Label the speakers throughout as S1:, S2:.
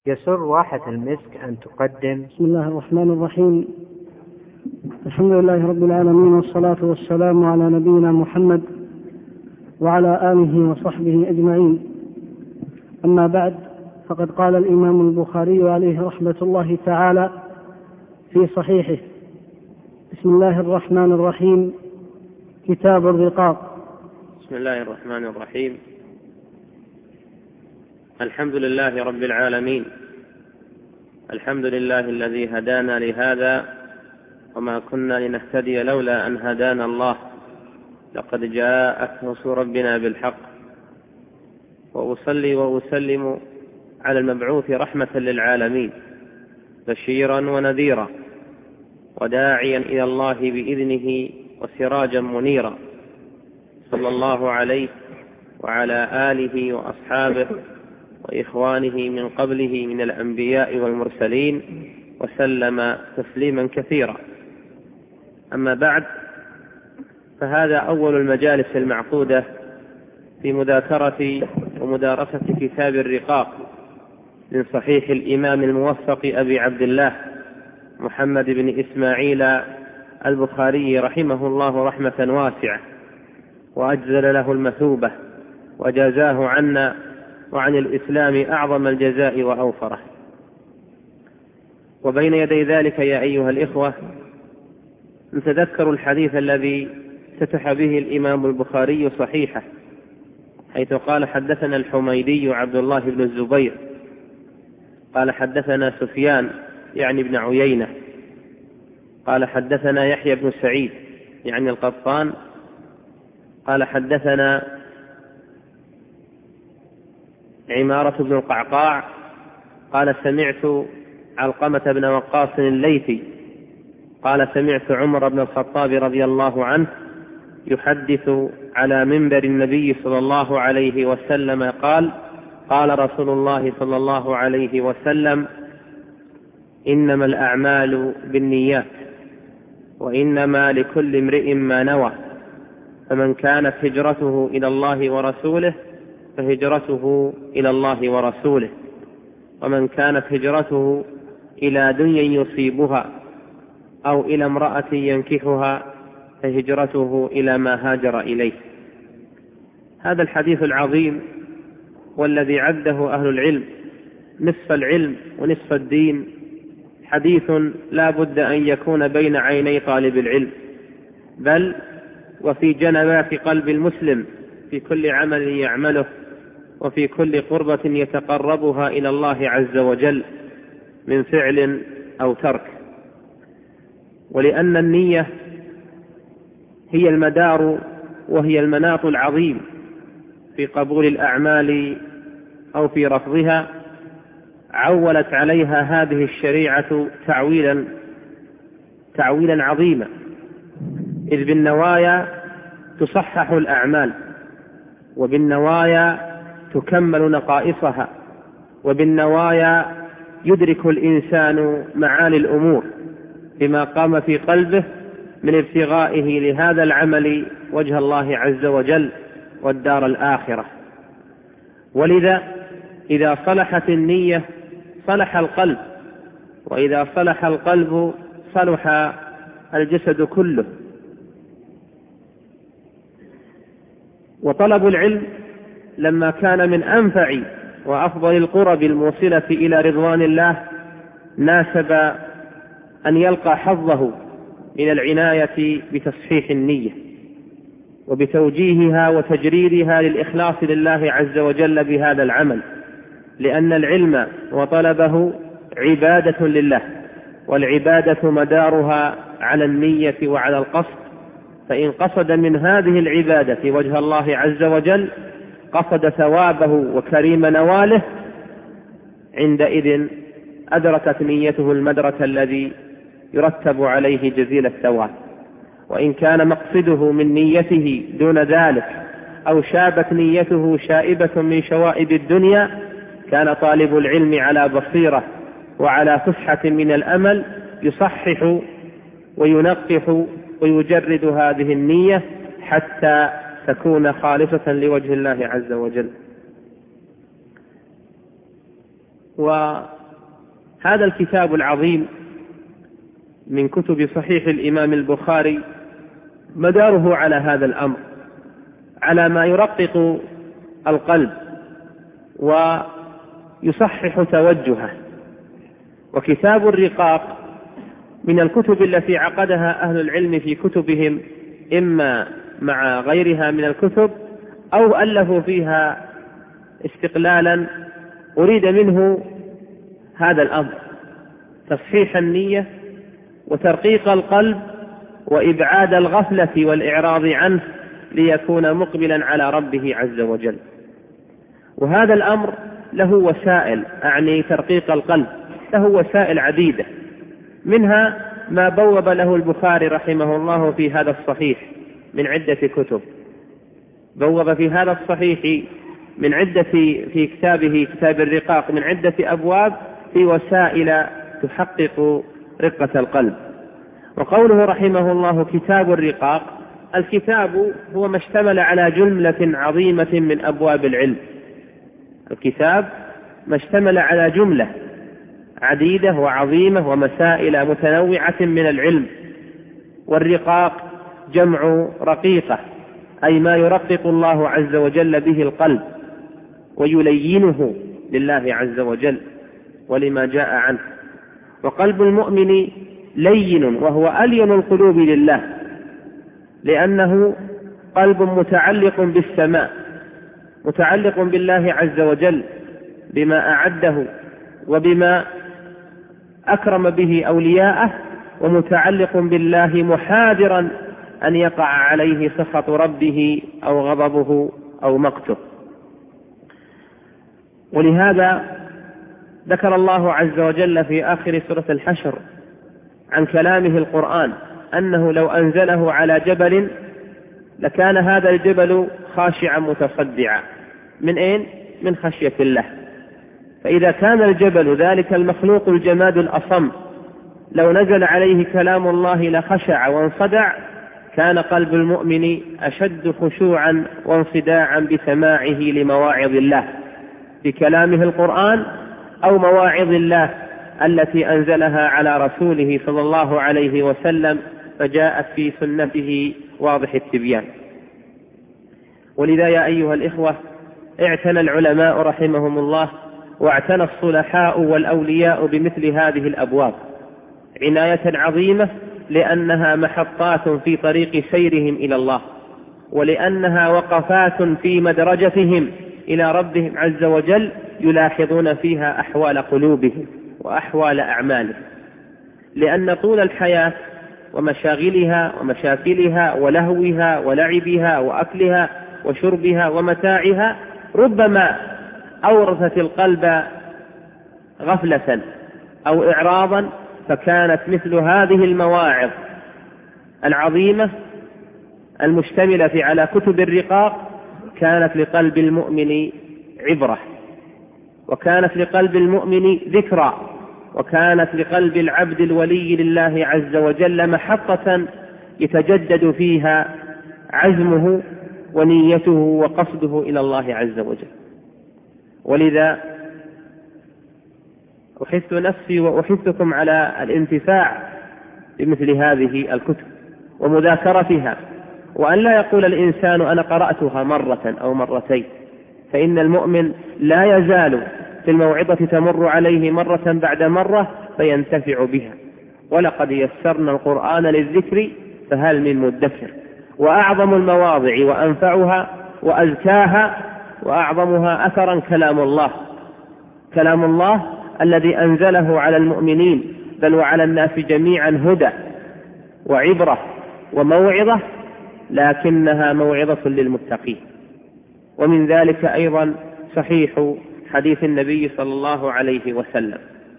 S1: يسر واحة المسك أن تقدم.
S2: بسم الله الرحمن الرحيم. الحمد لله رب العالمين، والصلاة والسلام على نبينا محمد وعلى آله وصحبه أجمعين. أما بعد، فقد قال الإمام البخاري عليه رحمة الله تعالى في صحيحه: بسم الله الرحمن الرحيم. كتاب الرقاق.
S3: بسم الله الرحمن الرحيم. الحمد لله رب العالمين، الحمد لله الذي هدانا لهذا وما كنا لنهتدي لولا أن هدانا الله، لقد جاءت رسل ربنا بالحق. وأصلي وأسلم على المبعوث رحمة للعالمين، بشيرا ونذيرا وداعيا إلى الله بإذنه وسراجا منيرا، صلى الله عليه وعلى آله وأصحابه وإخوانه من قبله من الأنبياء والمرسلين، وسلم تسليما كثيرا. أما بعد، فهذا أول المجالس المعقودة في مذاكرة ومدارسة كتاب الرقاق من صحيح الإمام الموفق أبي عبد الله محمد بن إسماعيل البخاري رحمه الله رحمة واسعة، وأجزل له المثوبة، وجازاه عنا وعن الإسلام أعظم الجزاء وأوفره. وبين يدي ذلك يا أيها الإخوة، نتذكر الحديث الذي افتتح به الإمام البخاري صحيحه، حيث قال: حدثنا الحميدي عبد الله بن الزبير قال حدثنا سفيان يعني ابن عيينة قال حدثنا يحيى بن سعيد يعني القطان قال حدثنا عمارة بن القعقاع قال سمعت علقمة بن وقاص الليثي قال سمعت عمر بن الخطاب رضي الله عنه يحدث على منبر النبي صلى الله عليه وسلم قال: قال رسول الله صلى الله عليه وسلم: إنما الأعمال بالنيات، وإنما لكل امرئ ما نوى، فمن كانت هجرته إلى الله ورسوله فهجرته إلى الله ورسوله، ومن كانت هجرته إلى دنيا يصيبها أو إلى امرأة ينكحها فهجرته إلى ما هاجر إليه. هذا الحديث العظيم والذي عده أهل العلم نصف العلم ونصف الدين، حديث لا بد أن يكون بين عيني طالب العلم، بل وفي جنبات قلب المسلم في كل عمل يعمله وفي كل قربة يتقربها إلى الله عز وجل من فعل أو ترك. ولأن النية هي المدار وهي المناط العظيم في قبول الأعمال أو في رفضها، عولت عليها هذه الشريعة تعويلا عظيما، إذ بالنوايا تصحح الأعمال، وبالنوايا تكمل نقائصها، وبالنوايا يدرك الإنسان معالي الأمور بما قام في قلبه من ابتغائه لهذا العمل وجه الله عز وجل والدار الآخرة. ولذا إذا صلحت النية صلح القلب، وإذا صلح القلب صلح الجسد كله. وطلب العلم لما كان من أنفع وأفضل القرب الموصلة إلى رضوان الله، ناسب أن يلقى حظه من العناية بتصحيح النية وبتوجيهها وتجريدها للإخلاص لله عز وجل بهذا العمل، لأن العلم وطلبه عبادة لله، والعبادة مدارها على النية وعلى القصد، فإن قصد من هذه العبادة وجه الله عز وجل قصد ثوابه وكريم نواله، عندئذ أدركت نيته المدرك الذي يرتب عليه جزيل الثواب. وإن كان مقصده من نيته دون ذلك أو شابت نيته شائبة من شوائب الدنيا، كان طالب العلم على بصيرة وعلى فسحة من الأمل، يصحح وينقح ويجرد هذه النية حتى تكون خالصة لوجه الله عز وجل. وهذا الكتاب العظيم من كتب صحيح الإمام البخاري مداره على هذا الأمر، على ما يرقق القلب ويصحح توجهه. وكتاب الرقاق من الكتب التي عقدها أهل العلم في كتبهم، إما مع غيرها من الكتب أو ألفوا فيها استقلالا أريد منه هذا الأمر: تصحيح النية وترقيق القلب وإبعاد الغفلة والإعراض عنه ليكون مقبلا على ربه عز وجل. وهذا الأمر له وسائل، أعني ترقيق القلب له وسائل عديدة، منها ما بوب له البخاري رحمه الله في هذا الصحيح من عدة كتب. بوب في هذا الصحيح من عدة في كتابه كتاب الرقاق من عدة أبواب في وسائل تحقق رقة القلب. وقوله رحمه الله كتاب الرقاق، الكتاب هو ما اشتمل على جملة عظيمة من أبواب العلم. الكتاب ما اشتمل على جملة عديدة وعظيمة ومسائل متنوعة من العلم. والرقاق جمع رقيقة، أي ما يرقق الله عز وجل به القلب ويلينه لله عز وجل ولما جاء عنه. وقلب المؤمن لين، وهو ألين القلوب لله، لأنه قلب متعلق بالسماء، متعلق بالله عز وجل بما أعده وبما أكرم به أولياءه، ومتعلق بالله محاذرا أن يقع عليه سخط ربه أو غضبه أو مقته. ولهذا ذكر الله عز وجل في آخر سورة الحشر عن كلامه القرآن أنه لو أنزله على جبل لكان هذا الجبل خاشعا متصدعا. من أين؟ من خشية الله. فإذا كان الجبل ذلك المخلوق الجماد الأصم لو نزل عليه كلام الله لخشع وانصدع، كان قلب المؤمن أشد خشوعا وانصداعا بسماعه لمواعظ الله بكلامه القرآن أو مواعظ الله التي أنزلها على رسوله صلى الله عليه وسلم، فجاءت في سنته واضح التبيان. ولذا يا أيها الإخوة اعتنى العلماء رحمهم الله واعتنى الصلحاء والأولياء بمثل هذه الأبواب عناية عظيمة، لأنها محطات في طريق سيرهم إلى الله، ولأنها وقفات في مدرجتهم إلى ربهم عز وجل يلاحظون فيها أحوال قلوبهم وأحوال أعمالهم. لأن طول الحياة ومشاغلها ومشاكلها ولهوها ولعبها وأكلها وشربها ومتاعها ربما أورثت القلب غفلة أو إعراضا، فكانت مثل هذه المواعظ العظيمة المشتملة على كتب الرقاق كانت لقلب المؤمن عبرة، وكانت لقلب المؤمن ذكرى، وكانت لقلب العبد الولي لله عز وجل محطة يتجدد فيها عزمه ونيته وقصده إلى الله عز وجل. ولذا أحث نفسي وأحثكم على الانتفاع بمثل هذه الكتب ومذاكرتها، وأن لا يقول الإنسان أنا قرأتها مرة أو مرتين، فإن المؤمن لا يزال في الموعظة تمر عليه مرة بعد مرة فينتفع بها. ولقد يسرنا القرآن للذكر فهل من مدكر. وأعظم المواضع وأنفعها وأزكاها وأعظمها أثرا كلام الله، كلام الله الذي أنزله على المؤمنين بل وعلى الناس جميعا هدى وعبرة وموعظة، لكنها موعظة للمتقين. ومن ذلك أيضا صحيح حديث النبي صلى الله عليه وسلم.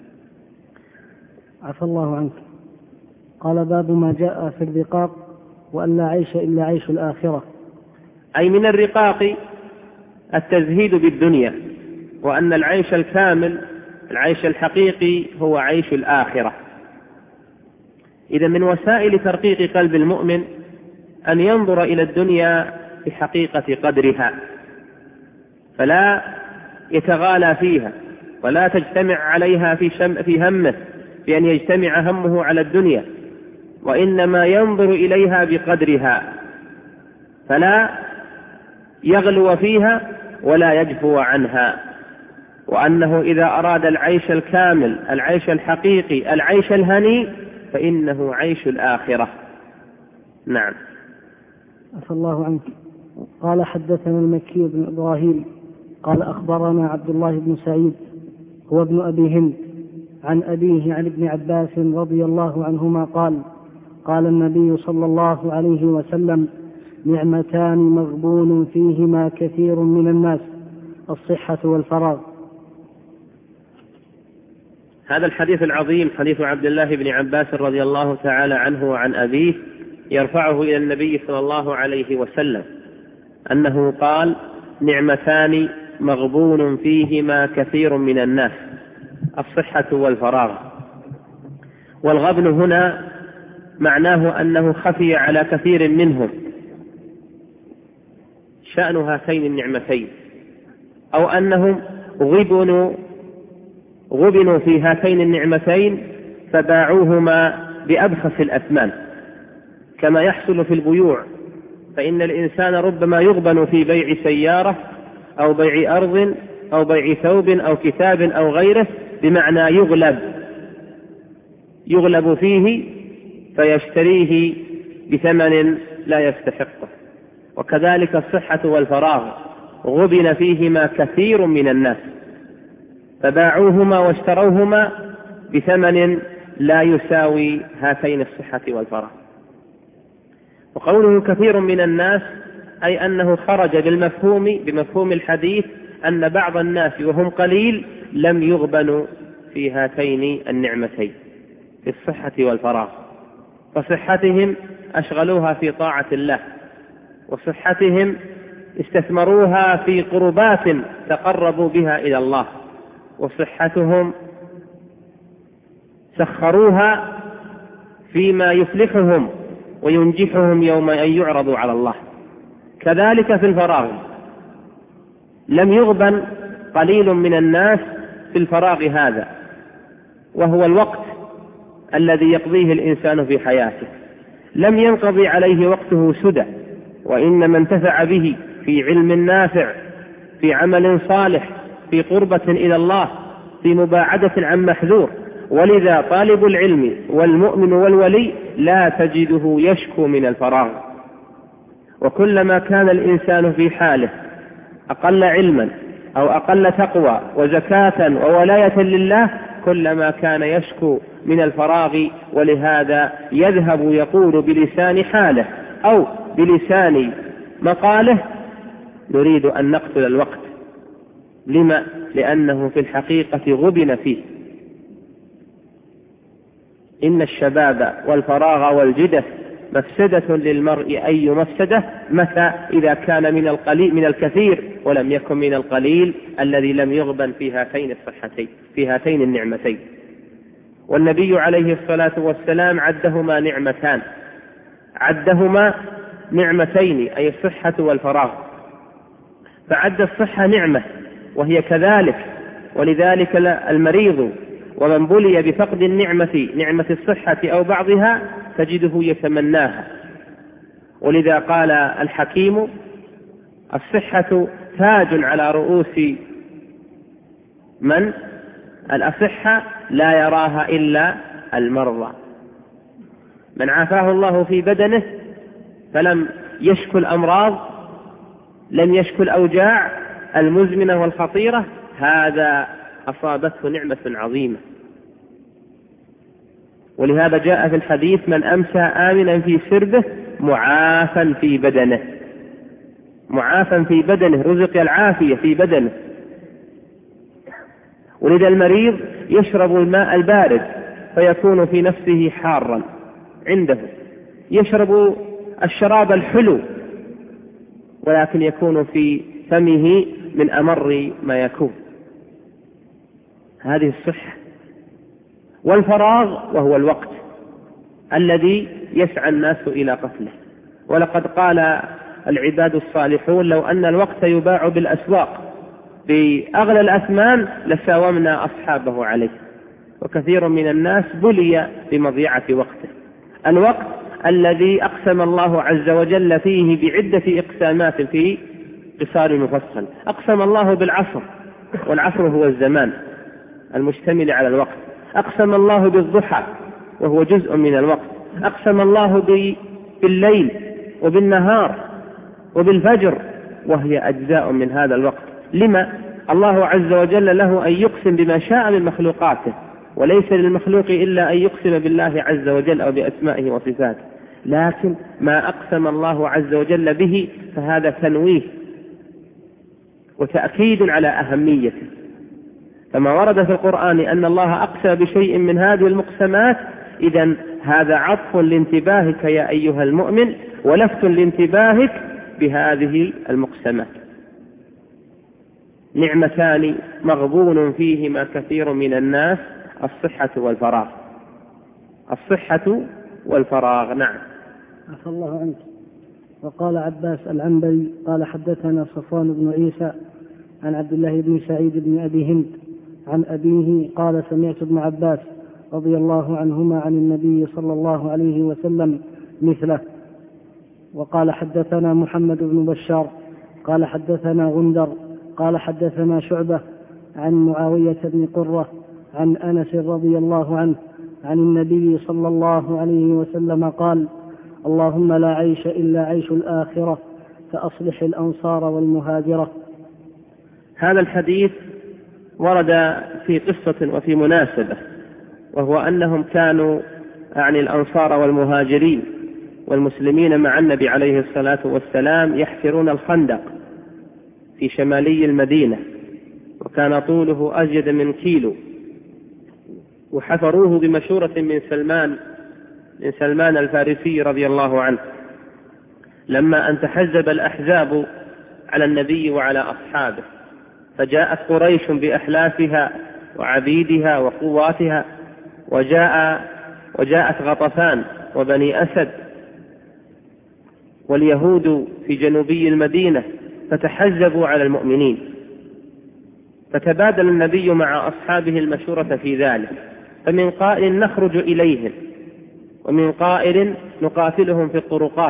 S2: عفى الله عنك. قال باب ما جاء في الرقاق وأن لا عيش إلا عيش الآخرة.
S3: أي من الرقاق التزهيد بالدنيا، وأن العيش الكامل العيش الحقيقي هو عيش الآخرة. إذا من وسائل ترقيق قلب المؤمن أن ينظر إلى الدنيا بحقيقة قدرها، فلا يتغالى فيها ولا تجتمع عليها في همه بأن يجتمع همه على الدنيا، وإنما ينظر إليها بقدرها فلا يغلو فيها ولا يجفو عنها، وأنه إذا أراد العيش الكامل، العيش الحقيقي، العيش الهني، فإنه عيش الآخرة. نعم.
S2: عفى الله عنك. قال حدثنا المكي بن إبراهيم قال أخبرنا عبد الله بن سعيد هو ابن أبي هند عن أبيه عن ابن عباس رضي الله عنهما قال قال النبي صلى الله عليه وسلم: نعمتان مغبون فيهما كثير من الناس، الصحة والفراغ.
S3: هذا الحديث العظيم حديث عبد الله بن عباس رضي الله تعالى عنه وعن أبيه يرفعه إلى النبي صلى الله عليه وسلم أنه قال: نعمتان مغبون فيهما كثير من الناس، الصحة والفراغ. والغبن هنا معناه أنه خفي على كثير منهم شأن هاتين النعمتين، أو أنهم غبنوا في هاتين النعمتين فباعوهما بأبخس الأثمان، كما يحصل في البيوع، فإن الإنسان ربما يغبن في بيع سيارة أو بيع أرض أو بيع ثوب أو كتاب أو غيره، بمعنى يغلب فيه فيشتريه بثمن لا يستحقه. وكذلك الصحة والفراغ غبن فيهما كثير من الناس فباعوهما واشتروهما بثمن لا يساوي هاتين الصحة والفراغ. وقوله كثير من الناس أي أنه خرج بمفهوم الحديث أن بعض الناس وهم قليل لم يغبنوا في هاتين النعمتين في الصحة والفراغ، فصحتهم أشغلوها في طاعة الله، وصحتهم استثمروها في قربات تقربوا بها إلى الله، وصحتهم سخروها فيما يفلحهم وينجحهم يوم أن يعرضوا على الله. كذلك في الفراغ لم يغبن قليل من الناس في الفراغ هذا، وهو الوقت الذي يقضيه الإنسان في حياته، لم ينقضي عليه وقته سدى، وإنما انتفع به في علم نافع، في عمل صالح، في قربة إلى الله، في مباعدة عن محذور. ولذا طالب العلم والمؤمن والولي لا تجده يشكو من الفراغ، وكلما كان الإنسان في حاله أقل علما أو أقل تقوى وزكاة وولاية لله كلما كان يشكو من الفراغ. ولهذا يذهب يقول بلسان حاله أو بلسان مقاله: نريد أن نقتل الوقت. لما؟ لأنه في الحقيقة غبن فيه. إن الشباب والفراغ والجدة مفسدة للمرء أي مفسدة، متى؟ إذا كان من الكثير ولم يكن من القليل الذي لم يغبن في هاتين الصحتين، في هاتين النعمتين. والنبي عليه الصلاة والسلام عدهما نعمتين أي الصحة والفراغ، فعد الصحة نعمة وهي كذلك. ولذلك المريض ومن بلي بفقد نعمة الصحة أو بعضها تجده يتمناها. ولذا قال الحكيم: الصحة تاج على رؤوس من؟ الأصحة لا يراها إلا المرضى. من عافاه الله في بدنه فلم يشكو الأمراض، لم يشكو الأوجاع المزمنة والخطيرة، هذا أصابته نعمة عظيمة. ولهذا جاء في الحديث: من أمسى آمنا في سربه معافا في بدنه، رزق العافية في بدنه. ولذا المريض يشرب الماء البارد فيكون في نفسه حارا عنده، يشرب الشراب الحلو ولكن يكون في فمه من أمر ما يكون. هذه الصحة. والفراغ وهو الوقت الذي يسعى الناس إلى قتله. ولقد قال العباد الصالحون: لو أن الوقت يباع بالأسواق بأغلى الأثمان لساومنا أصحابه عليه. وكثير من الناس بلي بمضيعة وقته، الوقت الذي أقسم الله عز وجل فيه بعدة إقسامات في قصار مفصل. أقسم الله بالعصر، والعصر هو الزمان المشتمل على الوقت. أقسم الله بالضحى وهو جزء من الوقت. أقسم الله بالليل وبالنهار وبالفجر وهي أجزاء من هذا الوقت. لما؟ الله عز وجل له أن يقسم بما شاء من مخلوقاته، وليس للمخلوق إلا أن يقسم بالله عز وجل أو بأسمائه وصفاته، لكن ما أقسم الله عز وجل به فهذا تنويه وتأكيد على أهميته. فما ورد في القرآن أن الله أقسم بشيء من هذه المقسمات، إذن هذا عطف لانتباهك يا أيها المؤمن ولفت لانتباهك بهذه المقسمات. نعمتان مغبون فيهما كثير من الناس: الصحة والفراغ. الصحة والفراغ. نعم.
S2: عفى الله عنك. وقال عباس العنبري قال حدثنا صفوان بن عيسى عن عبد الله بن سعيد بن أبي هند عن أبيه قال سمعت ابن عباس رضي الله عنهما عن النبي صلى الله عليه وسلم مثله. وقال حدثنا محمد بن بشار قال حدثنا غندر قال حدثنا شعبة عن معاوية بن قرة عن أنس رضي الله عنه عن النبي صلى الله عليه وسلم قال: اللهم لا عيش إلا عيش الآخرة فأصلح الأنصار والمهاجرة.
S3: هذا الحديث ورد في قصة وفي مناسبة، وهو أنهم كانوا عن الأنصار والمهاجرين والمسلمين مع النبي عليه الصلاة والسلام يحفرون الخندق في شمالي المدينة، وكان طوله أزيد من كيلو، وحفروه بمشورة من سلمان الفارسي رضي الله عنه. لما أن تحزب الأحزاب على النبي وعلى أصحابه، فجاءت قريش بأحلافها وعبيدها وقواتها، وجاءت غطفان وبني أسد واليهود في جنوبي المدينة، فتحزبوا على المؤمنين. فتبادل النبي مع أصحابه المشورة في ذلك، فمن قائل نخرج إليهم، ومن قائل نقاتلهم في الطرقات،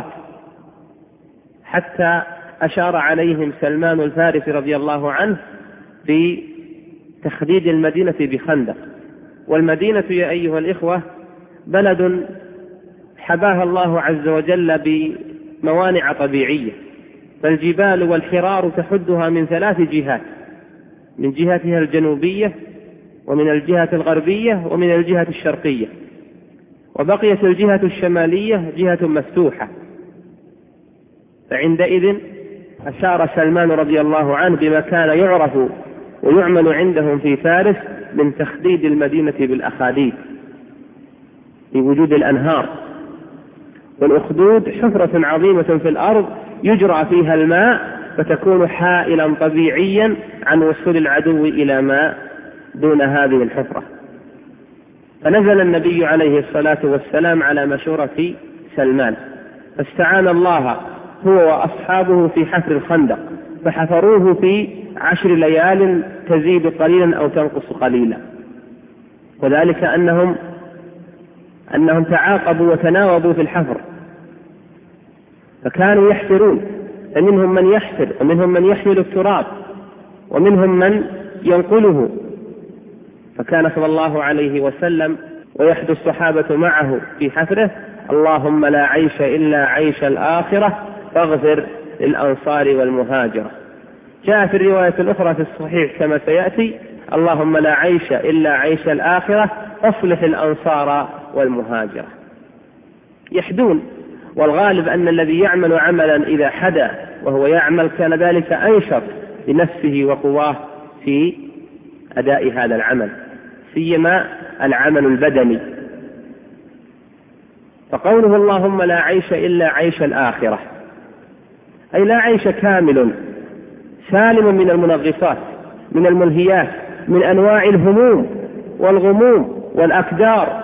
S3: حتى أشار عليهم سلمان الفارسي رضي الله عنه بتخديد المدينة بخندق. والمدينة يا أيها الإخوة بلد حباها الله عز وجل بموانع طبيعية، فالجبال والحرار تحدها من 3 جهات: من جهتها الجنوبية، ومن الجهة الغربية، ومن الجهة الشرقية، وبقيت الجهة الشمالية جهة مفتوحة. فعندئذ أشار سلمان رضي الله عنه بما كان يعرف ويعمل عندهم في فارس من تخديد المدينة بالأخاديد لوجود الأنهار. والأخدود حفرة عظيمة في الأرض يجرى فيها الماء، فتكون حائلا طبيعيا عن وصول العدو إلى ما دون هذه الحفرة. فنزل النبي عليه الصلاة والسلام على مشورة سلمان، فاستعان الله هو وأصحابه في حفر الخندق، فحفروه في 10 ليال تزيد قليلا أو تنقص قليلا. وذلك أنهم تعاقبوا وتناوبوا في الحفر، فكانوا يحفرون، فمنهم من يحفر، ومنهم من يحمل التراب، ومنهم من ينقله. فكان صلى الله عليه وسلم ويحدث الصحابة معه في حفره: اللهم لا عيش إلا عيش الآخرة فاغفر للأنصار والمهاجرة. جاء في الرواية الأخرى في الصحيح كما سيأتي: اللهم لا عيش إلا عيش الآخرة فاصلح الأنصار والمهاجرة. يحدون، والغالب أن الذي يعمل عملا إذا حدا وهو يعمل كان ذلك أنشط لنفسه وقواه في أداء هذا العمل، سيما العمل البدني. فقوله اللهم لا عيش إلا عيش الآخرة، أي لا عيش كامل سالم من المنغصات، من الملهيات، من أنواع الهموم والغموم والأكدار،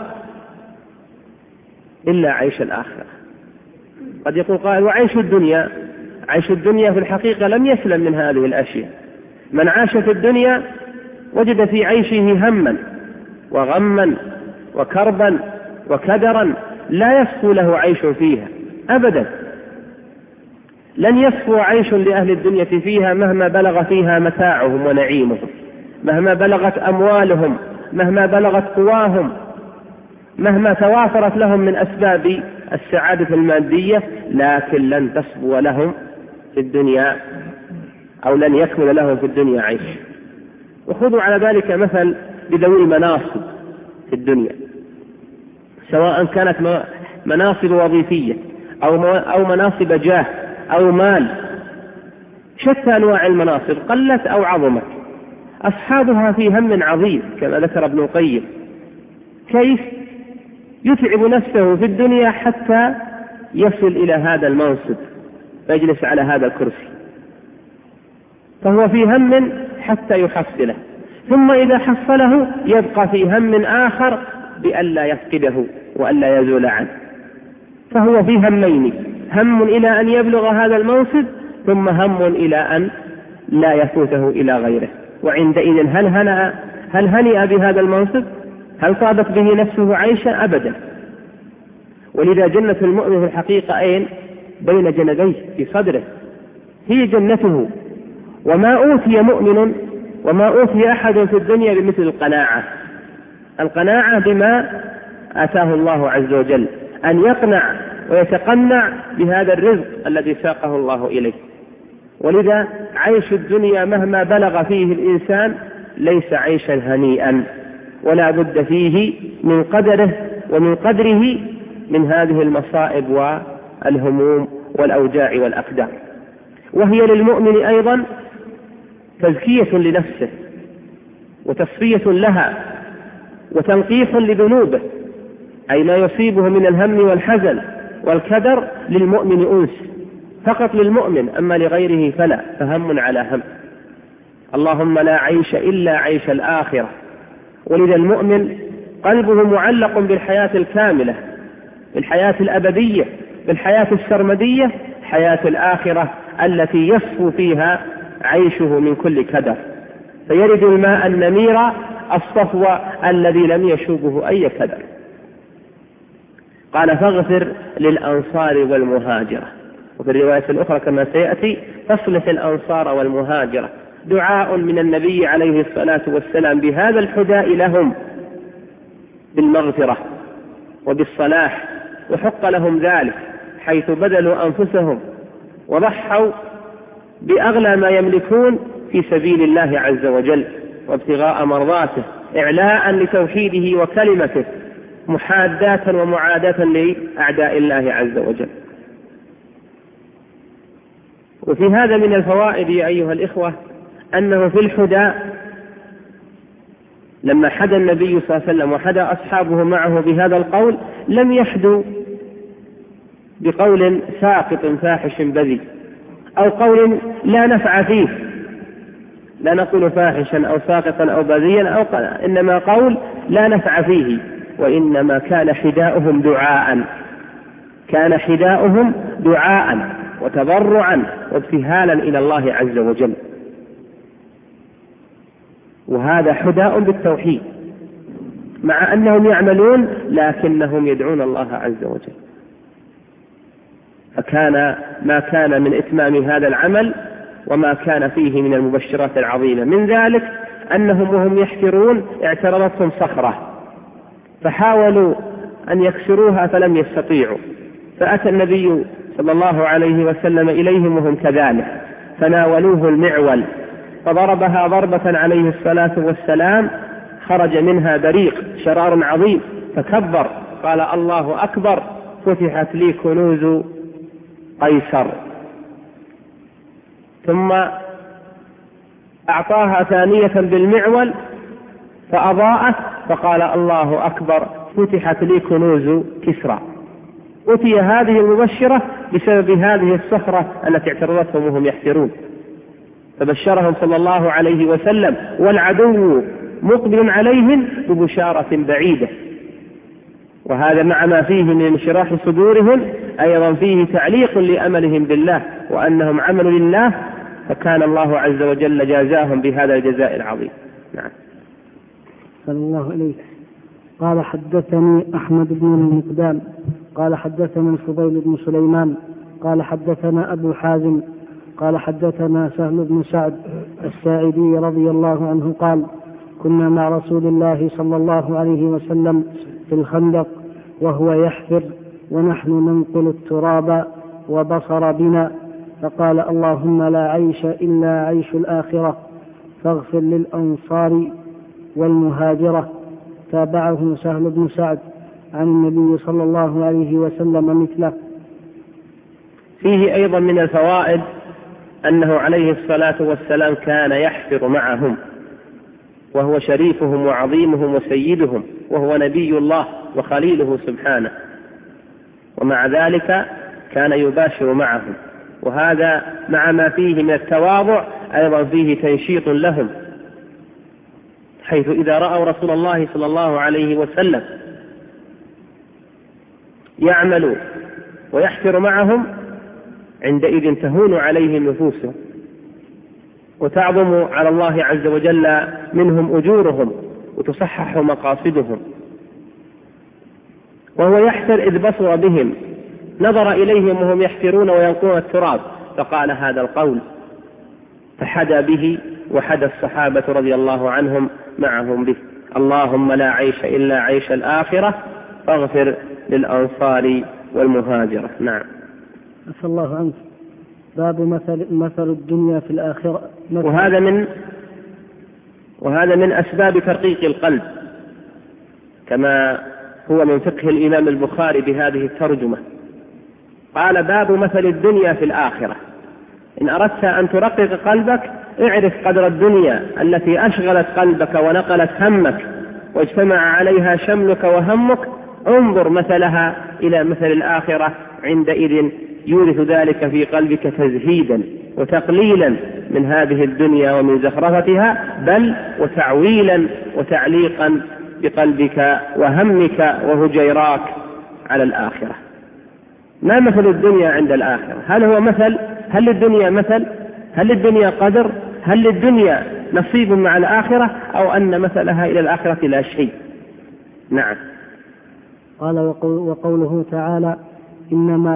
S3: إلا عيش الآخرة. قد يقول قائل: وعيش الدنيا؟ عيش الدنيا في الحقيقة لم يسلم من هذه الأشياء، من عاش في الدنيا وجد في عيشه هما وغما وكربا وكدرا لا يصفو له عيش فيها أبدا. لن يصفو عيش لأهل الدنيا فيها مهما بلغ فيها متاعهم ونعيمهم، مهما بلغت أموالهم، مهما بلغت قواهم، مهما توافرت لهم من أسباب السعادة المادية، لكن لن تصفو لهم في الدنيا أو لن يكمل لهم في الدنيا عيش. وخذوا على ذلك مثل بذوي المناصب في الدنيا، سواء كانت مناصب وظيفية أو مناصب جاه أو مال، شتى أنواع المناصب قلت أو عظمت، أصحابها في هم عظيم كما ذكر ابن القيم، كيف يتعب نفسه في الدنيا حتى يصل إلى هذا المنصب فيجلس على هذا الكرسي، فهو في هم حتى يحصله، ثم إذا حصله يبقى في هم آخر بألا يفقده وألا يزول عنه، فهو في همين، هم إلى أن يبلغ هذا المنصب، ثم هم إلى أن لا يفوته إلى غيره. وعندئذ هل هنئ بهذا المنصب؟ هل طابت به نفسه عيشا؟ أبدا. ولذا جنة المؤمن في الحقيقة أين؟ بين جنبيه في صدره، هي جنته. وما أوتي مؤمن وما أوتي أحد في الدنيا بمثل القناعة بما آتاه الله عز وجل، أن يقنع ويتقنع بهذا الرزق الذي ساقه الله إليه. ولذا عيش الدنيا مهما بلغ فيه الإنسان ليس عيشا هنيئا، ولا بد فيه من قدره ومن قدره من هذه المصائب والهموم والأوجاع والأقدار. وهي للمؤمن أيضا تزكية لنفسه وتصفية لها وتنقيح لذنوبه، أي ما يصيبه من الهم والحزن والكدر للمؤمن أنس، فقط للمؤمن، أما لغيره فلا، فهم على هم. اللهم لا عيش إلا عيش الآخرة. ولذا المؤمن قلبه معلق بالحياة الكاملة، بالحياة الأبدية، بالحياة السرمدية، حياة الآخرة التي يصفو فيها عيشه من كل كدر، فيرد الماء النمير الصفو الذي لم يشوبه أي كدر. قال فاغفر للأنصار والمهاجرة، وفي الرواية الأخرى كما سيأتي فاصلح الأنصار والمهاجرة، دعاء من النبي عليه الصلاة والسلام بهذا الحداء لهم بالمغفرة وبالصلاح، وحق لهم ذلك حيث بذلوا أنفسهم وضحوا بأغلى ما يملكون في سبيل الله عز وجل وابتغاء مرضاته، إعلاء لتوحيده وكلمته، محاداة ومعاداة لأعداء الله عز وجل. وفي هذا من الفوائد يا أيها الإخوة أنه في الحداء لما حدى النبي صلى الله عليه وسلم وحدى أصحابه معه بهذا القول لم يحدوا بقول ساقط فاحش بذي أو قول لا نفع فيه، لا نقول فاحشا أو ساقطا أو بذيا إنما قول لا نفع فيه، وإنما كان حداؤهم دعاء وتضرعا وابتهالا إلى الله عز وجل. وهذا حداء بالتوحيد، مع أنهم يعملون لكنهم يدعون الله عز وجل. فكان ما كان من إتمام هذا العمل وما كان فيه من المبشرات العظيمة، من ذلك أنهم وهم يحفرون اعترضتهم صخرة فحاولوا أن يكسروها فلم يستطيعوا، فأتى النبي صلى الله عليه وسلم إليهم وهم كذلك، فناولوه المعول فضربها ضربة عليه الصلاة والسلام، خرج منها بريق شرار عظيم، فكبر قال الله أكبر، فتحت لي كنوز قيصر. ثم أعطاها ثانية بالمعول فأضاءت فقال الله أكبر، فتحت لي كنوز كسرى. أتي هذه المبشرة بسبب هذه الصخرة التي اعترضتهم وهم يحفرون، فبشرهم صلى الله عليه وسلم والعدو مقبل عليهم ببشارة بعيدة. وهذا مع ما فيه من انشراح صدورهم أيضا فيه تعليق لأملهم بالله، وأنهم عملوا لله فكان الله عز وجل جازاهم بهذا الجزاء العظيم. نعم.
S2: صلى الله عليه. قال حدثني أحمد بن المقدام قال حدثنا الفضيل بن سليمان قال حدثنا أبو حازم قال حدثنا سهل بن سعد الساعدي رضي الله عنه قال كنا مع رسول الله صلى الله عليه وسلم في الخندق وهو يحفر ونحن ننقل التراب وبصر بنا فقال اللهم لا عيش إلا عيش الآخرة فاغفر للأنصار والمهاجرة. تابعه سهل بن سعد عن النبي صلى الله عليه وسلم مثله.
S3: فيه أيضا من الفوائد أنه عليه الصلاة والسلام كان يحفر معهم وهو شريفهم وعظيمهم وسيدهم وهو نبي الله وخليله سبحانه، ومع ذلك كان يباشر معهم، وهذا مع ما فيه من التواضع أيضا فيه تنشيط لهم، حيث إذا رأوا رسول الله صلى الله عليه وسلم يعمل ويحفر معهم عندئذ تهون عليهم نفوسهم وتعظم على الله عز وجل منهم أجورهم وتصحح مقاصدهم. وهو يحفر إذ بصر بهم، نظر إليهم وهم يحفرون وينقون التراب فقال هذا القول، فحدى به وحدى الصحابة رضي الله عنهم معهم به، اللهم لا عيش إلا عيش الآخرة فاغفر للأنصار والمهاجرة. نعم.
S2: عفى الله عنك. باب مثل الدنيا في الآخرة.
S3: وهذا من أسباب ترقيق القلب، كما هو من فقه الإمام البخاري بهذه الترجمة. قال باب مثل الدنيا في الآخرة. إن أردت أن ترقق قلبك اعرف قدر الدنيا التي أشغلت قلبك ونقلت همك واجتمع عليها شملك وهمك، انظر مثلها إلى مثل الآخرة، عندئذ يورث ذلك في قلبك تزهيدا وتقليلا من هذه الدنيا ومن زخرفتها، بل وتعويلا وتعليقا بقلبك وهمك وهجيراك على الآخرة. ما مثل الدنيا عند الآخرة؟ هل هو مثل؟ هل للدنيا مثل؟ هل للدنيا قدر؟ هل للدنيا نصيب مع الآخرة؟ أو أن مثلها إلى الآخرة لا شيء؟ نعم.
S2: قال وقوله تعالى إنما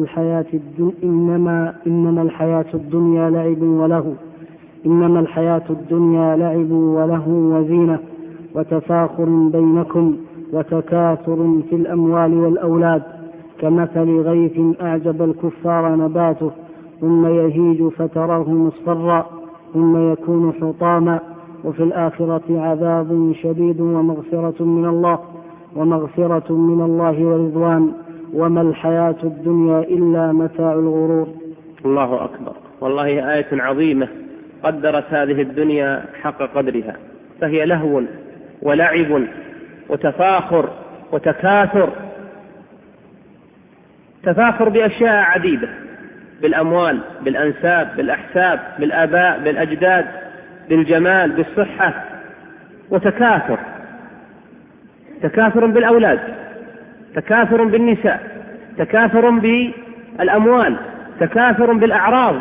S2: الحياة الدنيا لعب وله، إنما الحياة الدنيا لعب وله وزينة وتفاخر بينكم وتكاثر في الأموال والأولاد كمثل غيث أعجب الكفار نباته ثم يهيج فتراه مصفرا ثم يكون حطاما وفي الآخرة عذاب شديد ومغفرة من الله ورضوان وما الحياة الدنيا إلا متاع الغرور.
S3: الله أكبر. والله آية عظيمة قدرت هذه الدنيا حق قدرها، فهي لهو ولعب وتفاخر وتكاثر، تفاخر بأشياء عديدة، بالأموال، بالأنساب، بالأحساب، بالآباء، بالأجداد، بالجمال، بالصحة، وتكاثر، تكاثر بالأولاد، تكاثر بالنساء، تكاثر بالأموال، تكاثر بالأعراض،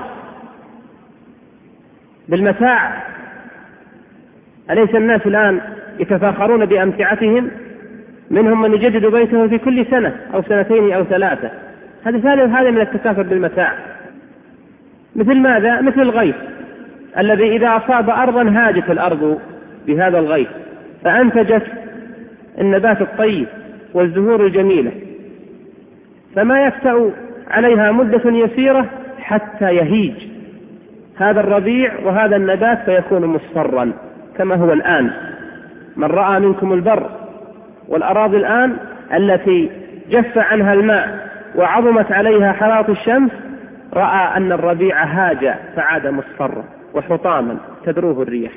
S3: بالمتاع. أليس الناس الآن يتفاخرون بأمتعتهم؟ منهم من يجدد بيته في كل سنة أو سنتين أو ثلاثة. هذا من التكاثر بالمتاع. مثل ماذا؟ مثل الغيث الذي إذا أصاب أرضا هاجت الأرض بهذا الغيث فأنتجت النبات الطيب والزهور الجميلة، فما يفتأ عليها مدة يسيرة حتى يهيج هذا الربيع وهذا النبات فيكون مصفرا كما هو الآن. من رأى منكم البر والأراضي الآن التي جف عنها الماء وعظمت عليها حرارة الشمس رأى أن الربيع هاج فعاد مصفرا وحطاما تدروه الريح.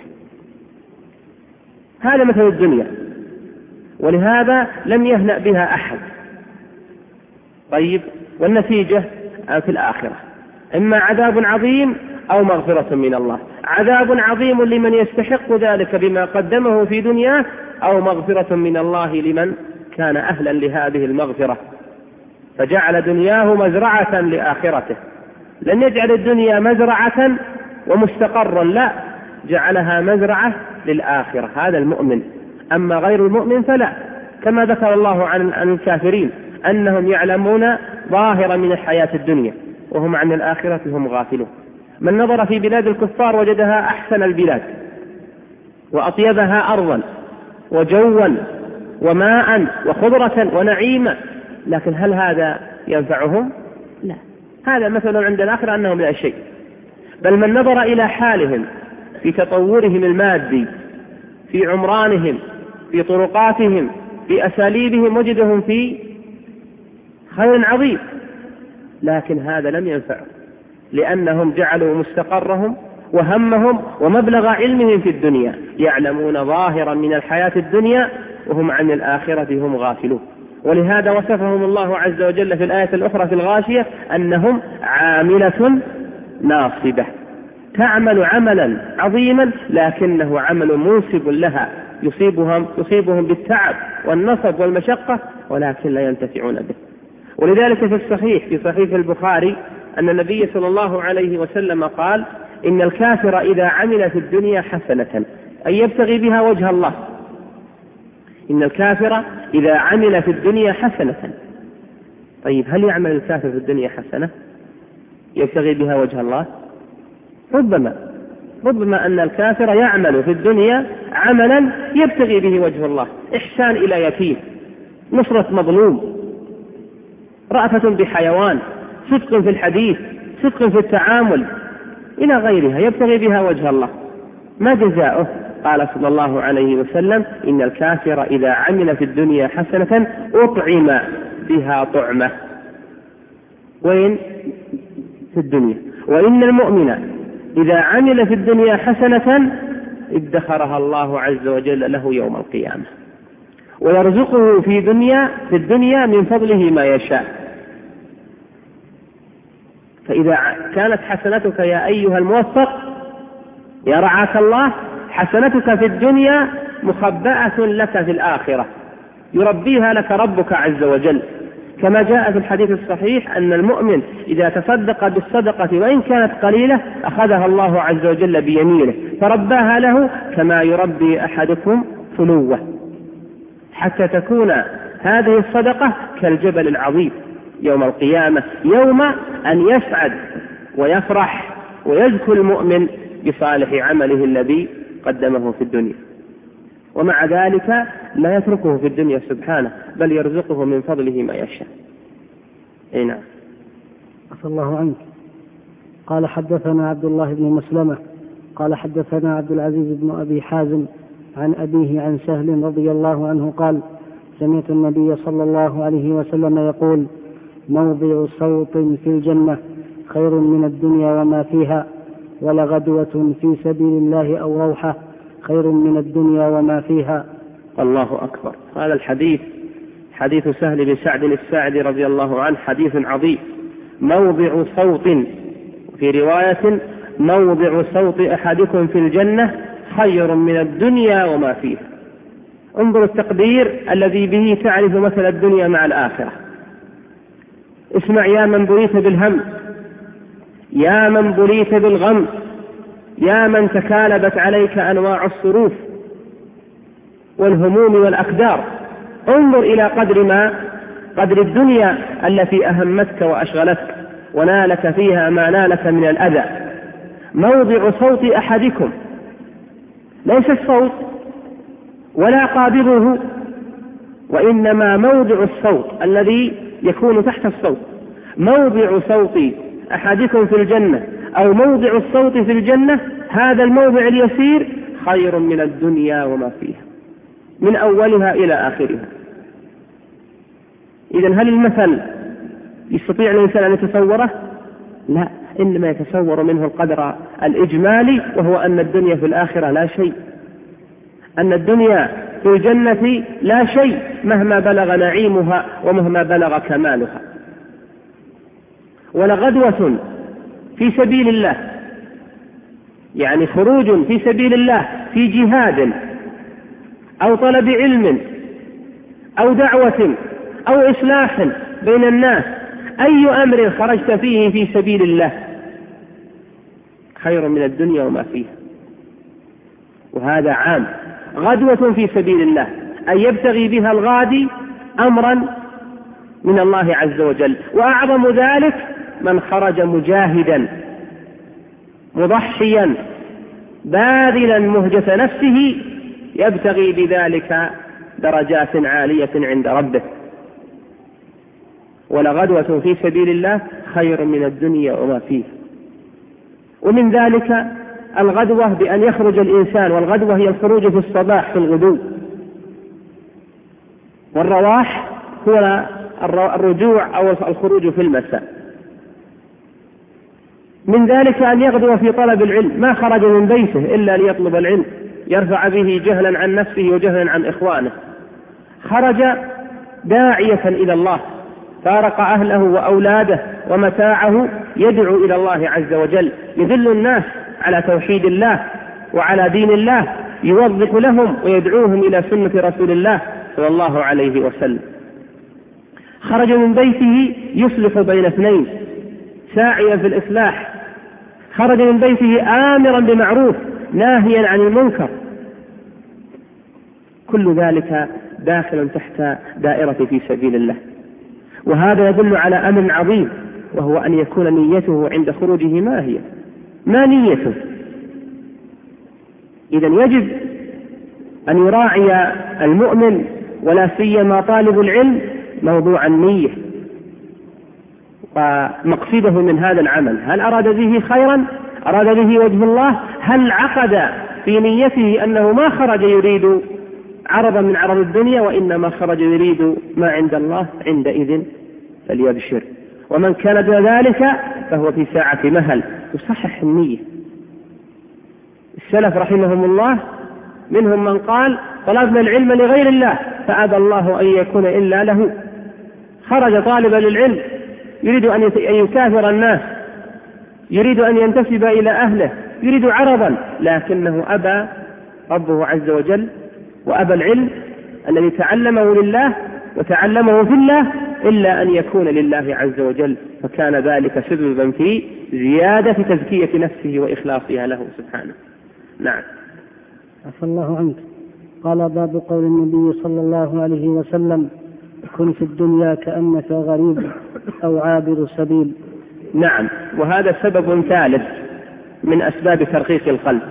S3: هذا مثل الدنيا، ولهذا لم يهنأ بها أحد. طيب، والنتيجة في الآخرة إما عذاب عظيم أو مغفرة من الله. عذاب عظيم لمن يستحق ذلك بما قدمه في دنياه، أو مغفرة من الله لمن كان أهلا لهذه المغفرة فجعل دنياه مزرعة لآخرته. لن يجعل الدنيا مزرعة ومستقرا، لا، جعلها مزرعة للآخرة. هذا المؤمن. أما غير المؤمن فلا، كما ذكر الله عن الكافرين أنهم يعلمون ظاهرا من الحياة الدنيا وهم عن الآخرة هم غافلون. من نظر في بلاد الكفار وجدها أحسن البلاد وأطيبها أرضا وجوا وماء وخضرة ونعيما، لكن هل هذا ينفعهم؟ لا، هذا مثل عند الآخرة أنهم لا شيء. بل من نظر إلى حالهم في تطورهم المادي، في عمرانهم، في طرقاتهم، في أساليبهم، وجدهم في خير عظيم، لكن هذا لم ينفعهم، لأنهم جعلوا مستقرهم وهمهم ومبلغ علمهم في الدنيا، يعلمون ظاهرا من الحياة الدنيا وهم عن الآخرة هم غافلون. ولهذا وصفهم الله عز وجل في الآية الأخرى في الغاشية أنهم عاملة ناصبة، تعمل عملا عظيما لكنه عمل منسب لها، يصيبهم بالتعب والنصب والمشقة، ولكن لا ينتفعون به. ولذلك في صحيح البخاري أن النبي صلى الله عليه وسلم قال: إن الكافر إذا عمل في الدنيا حسنة أي يبتغي بها وجه الله، إن الكافر إذا عمل في الدنيا حسنة. طيب، هل يعمل الكافر في الدنيا حسنة يبتغي بها وجه الله؟ ربما أن الكافر يعمل في الدنيا عملا يبتغي به وجه الله، إحسان إلى يتيم، نصرة مظلوم، رأفة بحيوان، صدق في الحديث، صدق في التعامل، إلى غيرها، يبتغي بها وجه الله. ما جزاؤه؟ قال صلى الله عليه وسلم: إن الكافر إذا عمل في الدنيا حسنة أطعم بها طعمة. وين؟ في الدنيا. وإن المؤمن إذا عمل في الدنيا حسنة ادخرها الله عز وجل له يوم القيامة، ويرزقه في الدنيا من فضله ما يشاء. فإذا كانت حسنتك يا أيها الموفق يا رعاك الله، حسنتك في الدنيا مخبأة لك في الآخرة، يربيها لك ربك عز وجل، كما جاء في الحديث الصحيح أن المؤمن إذا تصدق بالصدقة وإن كانت قليلة أخذها الله عز وجل بيمينه فرباها له كما يربي أحدكم فلوة، حتى تكون هذه الصدقة كالجبل العظيم يوم القيامة، يوم أن يسعد ويفرح ويزكو المؤمن بصالح عمله الذي قدمه في الدنيا. ومع ذلك لا يتركه في الدنيا سبحانه، بل يرزقه من فضله ما يشاء. نعم.
S2: عفى الله عنك. قال: حدثنا عبد الله بن مسلمة قال حدثنا عبد العزيز بن أبي حازم عن أبيه عن سهل رضي الله عنه قال: سمعت النبي صلى الله عليه وسلم يقول: موضع صوت في الجنة خير من الدنيا وما فيها، ولغدوة في سبيل الله أو روحة خير من الدنيا وما فيها.
S3: الله أكبر. هذا الحديث حديث سهل بن سعد الساعدي رضي الله عنه حديث عظيم. موضع صوت، في رواية موضع صوت أحدكم في الجنة خير من الدنيا وما فيها. انظر التقدير الذي به تعرف مثل الدنيا مع الآخرة. اسمع يا من بليت بالهم، يا من بليت بالغم، يا من تكالبت عليك أنواع الصروف والهموم والأقدار، انظر إلى قدر الدنيا التي أهمتك وأشغلتك ونالك فيها ما نالك من الأذى. موضع صوت أحدكم، ليس الصوت ولا قابضه، وإنما موضع الصوت الذي يكون تحت الصوت. موضع صوت أحدكم في الجنة أو موضع الصوت في الجنة، هذا الموضع اليسير خير من الدنيا وما فيها، من أولها إلى آخرها. إذن هل المثل يستطيع الإنسان أن يتصوره؟ لا، إنما يتصور منه القدر الإجمالي، وهو أن الدنيا في الآخرة لا شيء، أن الدنيا في الجنة لا شيء مهما بلغ نعيمها ومهما بلغ كمالها. ولغدوة في سبيل الله، يعني خروج في سبيل الله في جهاد أو طلب علم أو دعوة أو إصلاح بين الناس، أي أمر خرجت فيه في سبيل الله خير من الدنيا وما فيها. وهذا عام. غدوة في سبيل الله أن يبتغي بها الغادي أمرا من الله عز وجل. وأعظم ذلك من خرج مجاهدا مضحيا باذلا مهجة نفسه يبتغي بذلك درجات عالية عند ربه. ولغدوة في سبيل الله خير من الدنيا وما فيها. ومن ذلك الغدوة بأن يخرج الإنسان، والغدوة هي الخروج في الصباح في الغدو، والرواح هو الرجوع أو الخروج في المساء. من ذلك أن يغدو في طلب العلم، ما خرج من بيته إلا ليطلب العلم يرفع به جهلا عن نفسه وجهلا عن إخوانه. خرج داعية إلى الله، فارق أهله وأولاده ومتاعه يدعو إلى الله عز وجل، يدل الناس على توحيد الله وعلى دين الله، يوظف لهم ويدعوهم إلى سنة رسول الله صلى الله عليه وسلم. خرج من بيته يصلح بين اثنين، ساعيا في الإصلاح. خرج من بيته آمرا بمعروف ناهيا عن المنكر. كل ذلك داخل تحت دائرة في سبيل الله. وهذا يدل على أمر عظيم، وهو أن يكون نيته عند خروجه ما هي؟ ما نيته؟ إذن يجب أن يراعي المؤمن ولا سيما طالب العلم موضوع النية ومقصده من هذا العمل. هل أراد به خيرا؟ أراد به وجه الله؟ هل عقد في نيته أنه ما خرج يريد عرضا من عرض الدنيا، وإنما خرج يريد ما عند الله؟ عندئذ فليبشر. ومن كان دون ذلك فهو في ساعة مهل. يصحح النية. السلف رحمهم الله منهم من قال طلبنا العلم لغير الله فأبى الله أن يكون إلا له. خرج طالبا للعلم يريد أن يكافر الناس، يريد أن ينتسب إلى أهله، يريد عرضا، لكنه أبى ربه عز وجل وأبى العلم الذي تعلمه لله وتعلمه في الله إلا أن يكون لله عز وجل، فكان ذلك سببا في زيادة تزكية نفسه وإخلاصها له سبحانه. نعم.
S2: عفى الله عنك. قال باب قول النبي صلى الله عليه وسلم كن في الدنيا كأنك غريب أو عابر سبيل.
S3: نعم. وهذا سبب ثالث من أسباب ترقيق القلب.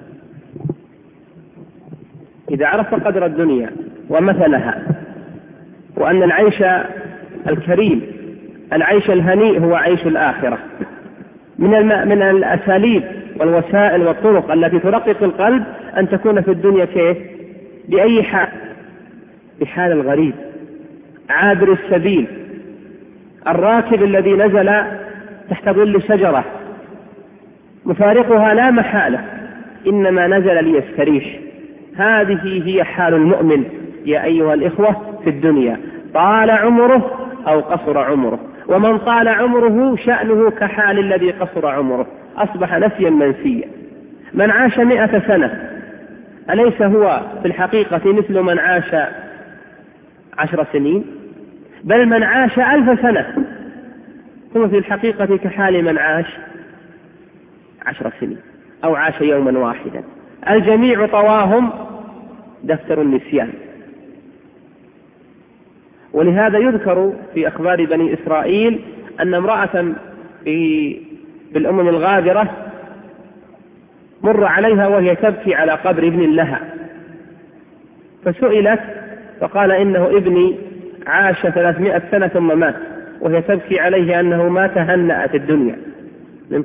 S3: إذا عرف قدر الدنيا ومثلها، وأن العيش الكريم العيش الهنيء هو عيش الآخرة، من الأساليب والوسائل والطرق التي ترقق القلب أن تكون في الدنيا كيف؟ بأي حال؟ بحال الغريب، عابر السبيل، الراكب الذي نزل تحت ظل شجرة مفارقها لا محالة، إنما نزل ليستريح. هذه هي حال المؤمن يا أيها الإخوة في الدنيا، طال عمره أو قصر عمره. ومن طال عمره شأنه كحال الذي قصر عمره، أصبح نسيا منسيا. من عاش 100 سنة أليس هو في الحقيقة مثل من عاش 10 سنين؟ بل من عاش 1000 سنة هو في الحقيقة كحال من عاش 10 سنين أو عاش يوما واحدا. الجميع طواهم دفتر النسيان. ولهذا يذكر في أخبار بني إسرائيل أن امرأة بالأمم الغابرة مر عليها وهي تبكي على قبر ابن لها، فسئلت فقال إنه ابني عاش 300 سنة ثم مات، وهي تبكي عليه أنه ما تهنأ في الدنيا من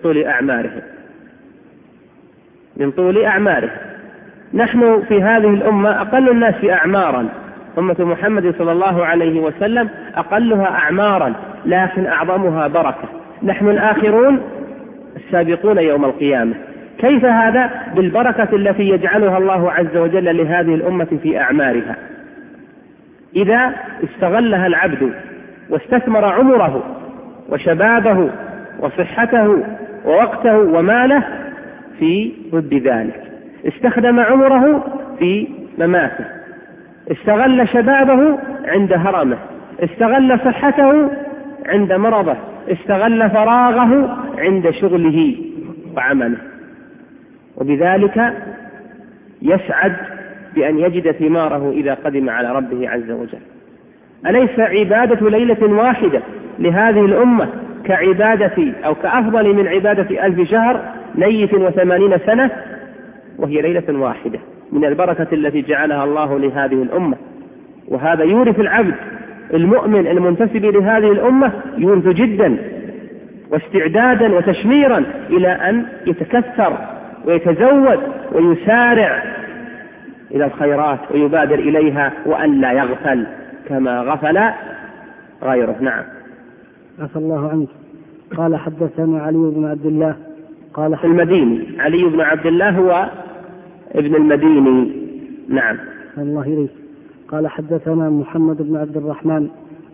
S3: طول أعماره. نحن في هذه الأمة أقل الناس أعمارا، أمة محمد صلى الله عليه وسلم أقلها أعمارا لكن أعظمها بركة. نحن الآخرون السابقون يوم القيامة. كيف هذا؟ بالبركة التي يجعلها الله عز وجل لهذه الأمة في أعمارها. إذا استغلها العبد واستثمر عمره وشبابه وصحته ووقته وماله في ضد ذلك، استخدم عمره في مماته، استغل شبابه عند هرمه، استغل صحته عند مرضه، استغل فراغه عند شغله وعمله. وبذلك يسعد بأن يجد ثماره إذا قدم على ربه عز وجل. أليس عبادة ليلة واحدة لهذه الأمة كعبادة أو كأفضل من عبادة 1000 شهر نيف 80 سنة؟ وهي ليلة واحدة من البركة التي جعلها الله لهذه الأمة. وهذا يورث العبد المؤمن المنتسب لهذه الأمة يورث جدا واستعدادا وتشميرا إلى أن يتكثر ويتزود ويسارع إلى الخيرات ويبادر إليها وأن لا يغفل كما غفل غيره. نعم.
S2: عفى الله عنك. قال حدثنا علي بن عبد الله قال
S3: المديني. علي بن عبد الله هو ابن المديني. نعم.
S2: الله إليك. قال حدثنا محمد بن عبد الرحمن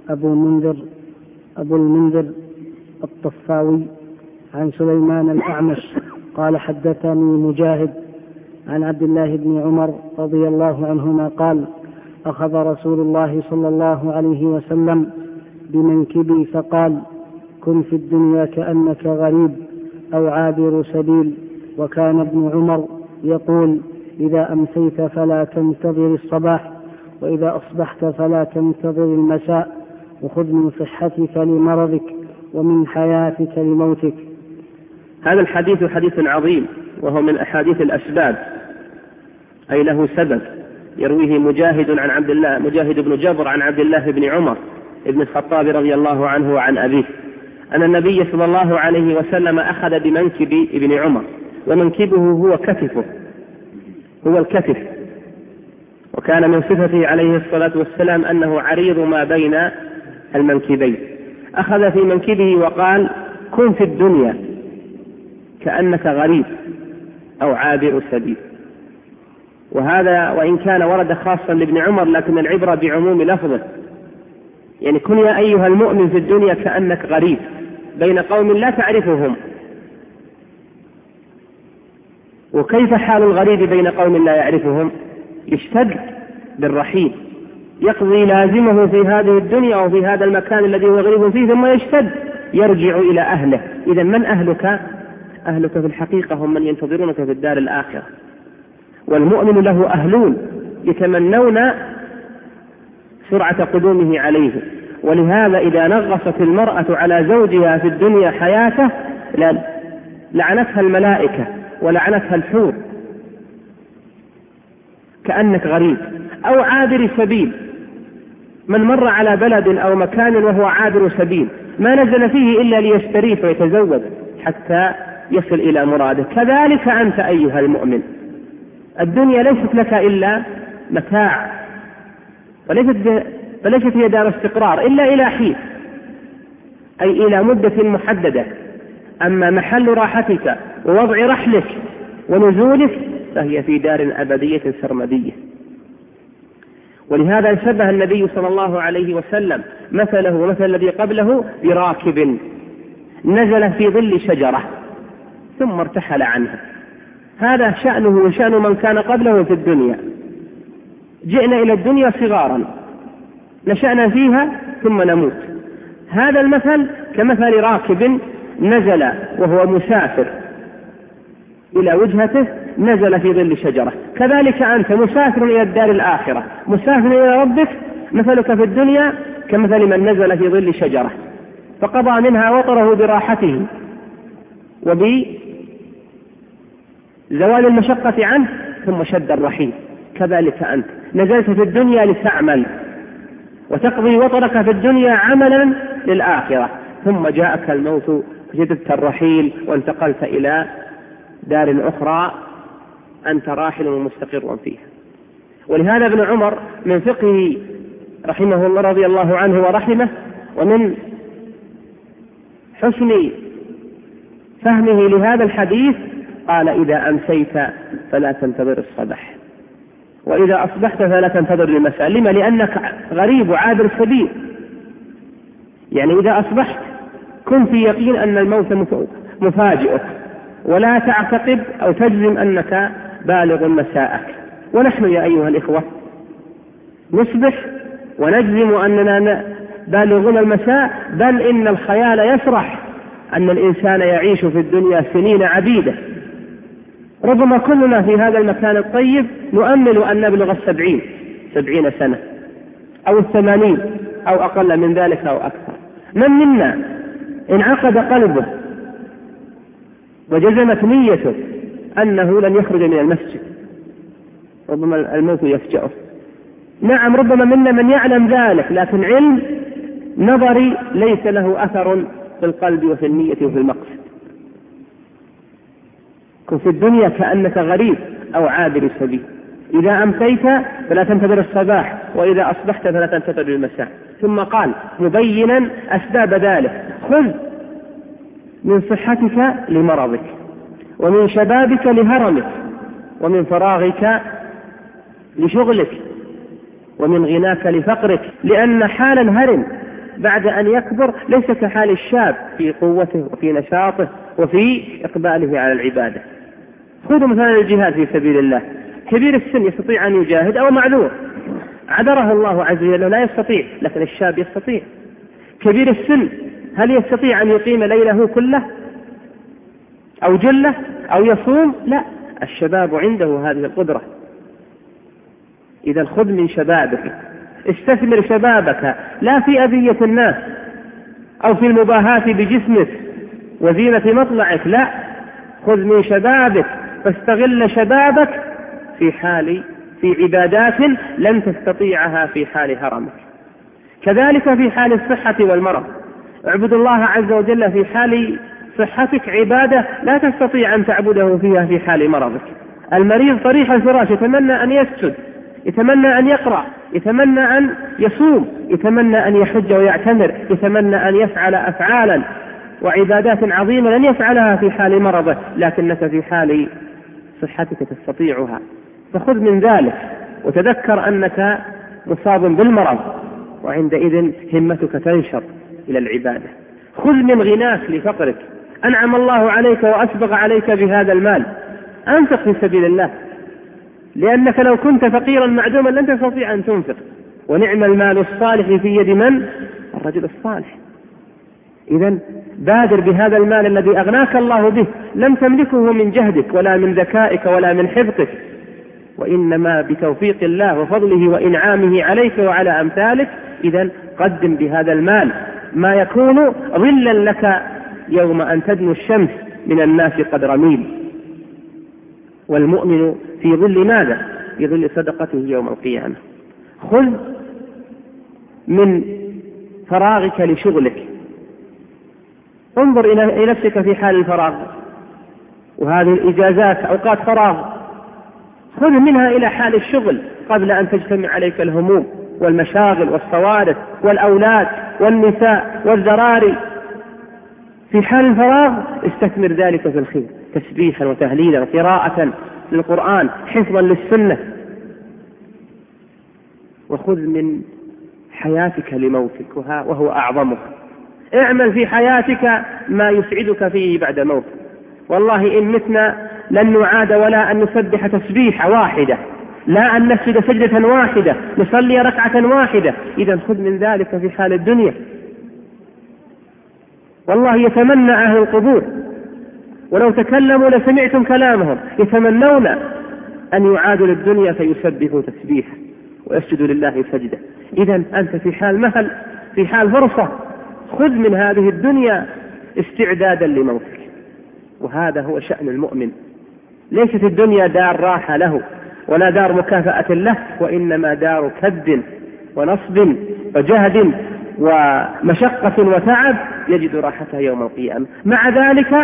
S2: أبو المنذر الطفاوي عن سليمان الأعمش قال حدثني مجاهد عن عبد الله بن عمر رضي الله عنهما قال أخذ رسول الله صلى الله عليه وسلم بمنكبي فقال كن في الدنيا كأنك غريب أو عابر سبيل. وكان ابن عمر يقول إذا أمسيت فلا تنتظر الصباح وإذا أصبحت فلا تنتظر المساء وخذ من صحتك لمرضك ومن حياتك لموتك.
S3: هذا الحديث حديث عظيم وهو من أحاديث الأسباب، أي له سبب يرويه مجاهد عن عبد الله، مجاهد بن جبر عن عبد الله بن عمر ابن الخطاب رضي الله عنه وعن أبيه أن النبي صلى الله عليه وسلم أخذ بمنكب ابن عمر، ومنكبه هو كتفه، هو الكتف، وكان من صفته عليه الصلاة والسلام أنه عريض ما بين المنكبين. أخذ في منكبه وقال كن في الدنيا كأنك غريب أو عابر سبيل. وهذا وإن كان ورد خاصا لابن عمر لكن العبرة بعموم لفظه، يعني كن يا أيها المؤمن في الدنيا كأنك غريب بين قوم لا تعرفهم. وكيف حال الغريب بين قوم لا يعرفهم؟ يشتد بالرحيل، يقضي لازمه في هذه الدنيا أو في هذا المكان الذي هو غريب فيه ثم يشتد يرجع إلى أهله. إذا من أهلك؟ أهلك في الحقيقة هم من ينتظرونك في الدار الآخرة. والمؤمن له أهلون يتمنون سرعة قدومه عليه. ولهذا إذا نغصت المرأة على زوجها في الدنيا حياته لعنتها الملائكة ولعنتها الحور. كأنك غريب أو عابر سبيل، من مر على بلد أو مكان وهو عابر سبيل ما نزل فيه إلا ليستريح ويتزود حتى يصل إلى مراده. كذلك أنت أيها المؤمن، الدنيا ليست لك إلا متاع، وليست هي دار استقرار إلا إلى حين، أي إلى مدة محددة. أما محل راحتك ووضع رحلك ونزولك فهي في دار أبدية سرمدية. ولهذا شبه النبي صلى الله عليه وسلم مثله ومثل الذي قبله براكب نزل في ظل شجرة ثم ارتحل عنها. هذا شأنه وشأن من كان قبله في الدنيا. جئنا إلى الدنيا صغارا نشأنا فيها ثم نموت. هذا المثل كمثل راكب نزل وهو مسافر إلى وجهته، نزل في ظل شجرة. كذلك أنت مسافر إلى الدار الآخرة، مسافر إلى ربك. مثلك في الدنيا كمثل من نزل في ظل شجرة فقضى منها وطره براحته وبزوال المشقة عنه ثم شد الرحيل. كذلك أنت نزلت في الدنيا لتعمل وتقضي وطرك في الدنيا عملا للآخرة، ثم جاءك الموت فشددت الرحيل وانتقلت إلى دار أخرى أنت راحل ومستقر فيها. ولهذا ابن عمر من فقهه رحمه الله رضي الله عنه ورحمه ومن حسن فهمه لهذا الحديث قال إذا أمسيت فلا تنتظر الصباح وإذا أصبحت فلا تنتظر المساء. لما؟ لأنك غريب وعابر سبيل. يعني إذا أصبحت كن في يقين أن الموت مفاجئك، ولا تعتقد أو تجزم أنك بالغ مساءك. ونحن يا أيها الإخوة نصبح ونجزم أننا بالغون المساء، بل إن الخيال يسرح أن الإنسان يعيش في الدنيا سنين عديدة ربما كلنا في هذا المكان الطيب نؤمل أن نبلغ 70 سنة أو 80 أو أقل من ذلك أو أكثر. من منا انعقد قلبه وجزمت نيته أنه لن يخرج من المسجد؟ ربما الموت يفجأه. نعم، ربما منا من يعلم ذلك، لكن علم نظري ليس له أثر في القلب وفي النية وفي المقصد. كن في الدنيا كأنك غريب أو عابر سبيل، إذا أمسيت فلا تنتظر الصباح، وإذا أصبحت فلا تنتظر المساء. ثم قال مبينا أسباب ذلك: خذ من صحتك لمرضك، ومن شبابك لهرمك، ومن فراغك لشغلك، ومن غناك لفقرك، لأن حال الهرم بعد أن يكبر ليس كحال الشاب في قوته وفي نشاطه وفي إقباله على العبادة. خذوا مثلا الجهاد في سبيل الله، كبير السن يستطيع أن يجاهد أو معذور عذره الله عز وجل لا يستطيع، لكن الشاب يستطيع. كبير السن هل يستطيع أن يقيم ليله كله أو جله أو يصوم؟ لا، الشباب عنده هذه القدرة. إذا خذ من شبابك، استثمر شبابك لا في أذية الناس أو في المباهاة بجسمك وزينة مطلعك، لا، خذ من شبابك فاستغل شبابك في عبادات لن تستطيعها في حال هرمك. كذلك في حال الصحة والمرض، اعبد الله عز وجل في حال صحتك عبادة لا تستطيع أن تعبده فيها في حال مرضك. المريض طريح الفراش يتمنى أن يسجد، يتمنى أن يقرأ، يتمنى أن يصوم، يتمنى أن يحج ويعتمر، يتمنى أن يفعل أفعالا وعبادات عظيمة لن يفعلها في حال مرضه، لكنك في حال صحتك تستطيعها. فخذ من ذلك وتذكر أنك مصاب بالمرض، وعندئذ همتك تنشر إلى العبادة. خذ من غناك لفقرك، أنعم الله عليك وأسبغ عليك بهذا المال، أنفق في سبيل الله، لأنك لو كنت فقيرا معدوما لن تستطيع أن تنفق. ونعم المال الصالح في يد من؟ الرجل الصالح. إذن بادر بهذا المال الذي أغناك الله به، لم تملكه من جهدك ولا من ذكائك ولا من حفظك، وإنما بتوفيق الله وفضله وإنعامه عليك وعلى أمثالك. إذن قدم بهذا المال ما يكون ظلا لك يوم أن تدنو الشمس من الناس قدر ميل. والمؤمن في ظل ماذا؟ في ظل صدقته يوم القيامة. خذ من فراغك لشغلك، انظر إلى نفسك في حال الفراغ، وهذه الإجازات أوقات فراغ، خذ منها إلى حال الشغل قبل أن تجتمع عليك الهموم والمشاغل والصوارف والأولاد والنساء والذراري. في حال الفراغ استثمر ذلك في الخير، تسبيحا وتهليلا وقراءة للقرآن، حفظا للسنة. وخذ من حياتك لموتك وهو أعظمك. اعمل في حياتك ما يسعدك فيه بعد موت. والله إن متنا لن نعاد ولا أن نسبح تسبيحة واحدة، لا أن نسجد سجدة واحدة، نصلي ركعة واحدة. إذا خذ من ذلك في حال الدنيا. والله يتمنى أهل القبور ولو تكلموا لسمعتم كلامهم، يتمنون أن يعادوا للدنيا فيسبحوا تسبيحا ويسجدوا لله سجدة. إذا أنت في حال مهل، في حال فرصة، خذ من هذه الدنيا استعدادا لموتك. وهذا هو شأن المؤمن. ليست الدنيا دار راحة له ولا دار مكافأة له، وإنما دار كد ونصب وجهد ومشقة وتعب يجد راحته يوم القيامة. مع ذلك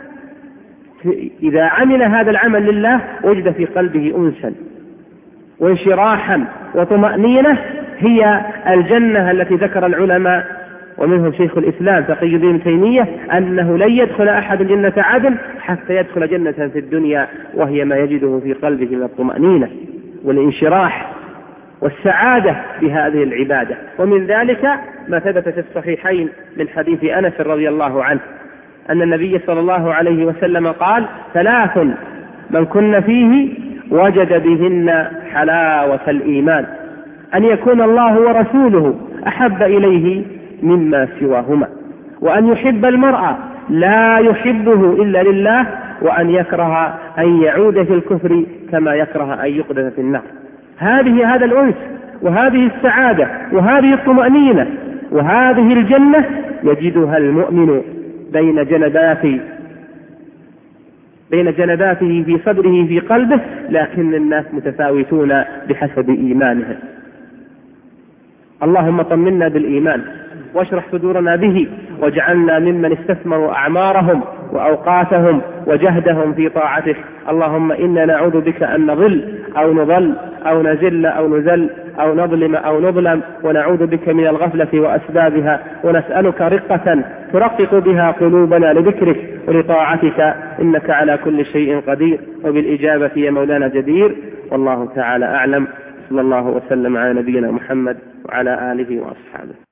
S3: إذا عمل هذا العمل لله وجد في قلبه أنسا وانشراحا وطمأنينة، هي الجنة التي ذكر العلماء ومنهم شيخ الإسلام تقي الدين تيمية أنه لن يدخل أحد جنة عدن حتى يدخل جنة في الدنيا، وهي ما يجده في قلبه من الطمأنينة والانشراح والسعادة بهذه العبادة. ومن ذلك ما ثبت في الصحيحين من حديث أنس رضي الله عنه أن النبي صلى الله عليه وسلم قال: 3 من كن فيه وجد بهن حلاوة الإيمان، أن يكون الله ورسوله أحب إليه مما سواهما، وأن يحب المرء لا يحبه إلا لله، وأن يكره أن يعود في الكفر كما يكره أن يقذف في النار. هذا الأنس وهذه السعادة وهذه الطمأنينة وهذه الجنة يجدها المؤمن بين جنباته في صدره في قلبه، لكن الناس متفاوتون بحسب إيمانهم. اللهم طمنا بالإيمان واشرح صدورنا به، واجعلنا ممن استثمروا أعمارهم وأوقاتهم وجهدهم في طاعتك. اللهم إنا نعوذ بك أن نضل أو نضل أو نزل أو نزل أو نظلم أو نظلم، ونعوذ بك من الغفلة وأسبابها، ونسألك رقة ترقق بها قلوبنا لذكرك ولطاعتك، إنك على كل شيء قدير وبالإجابة يا مولانا جدير. والله تعالى أعلم. صلى الله وسلم على نبينا محمد وعلى آله وأصحابه.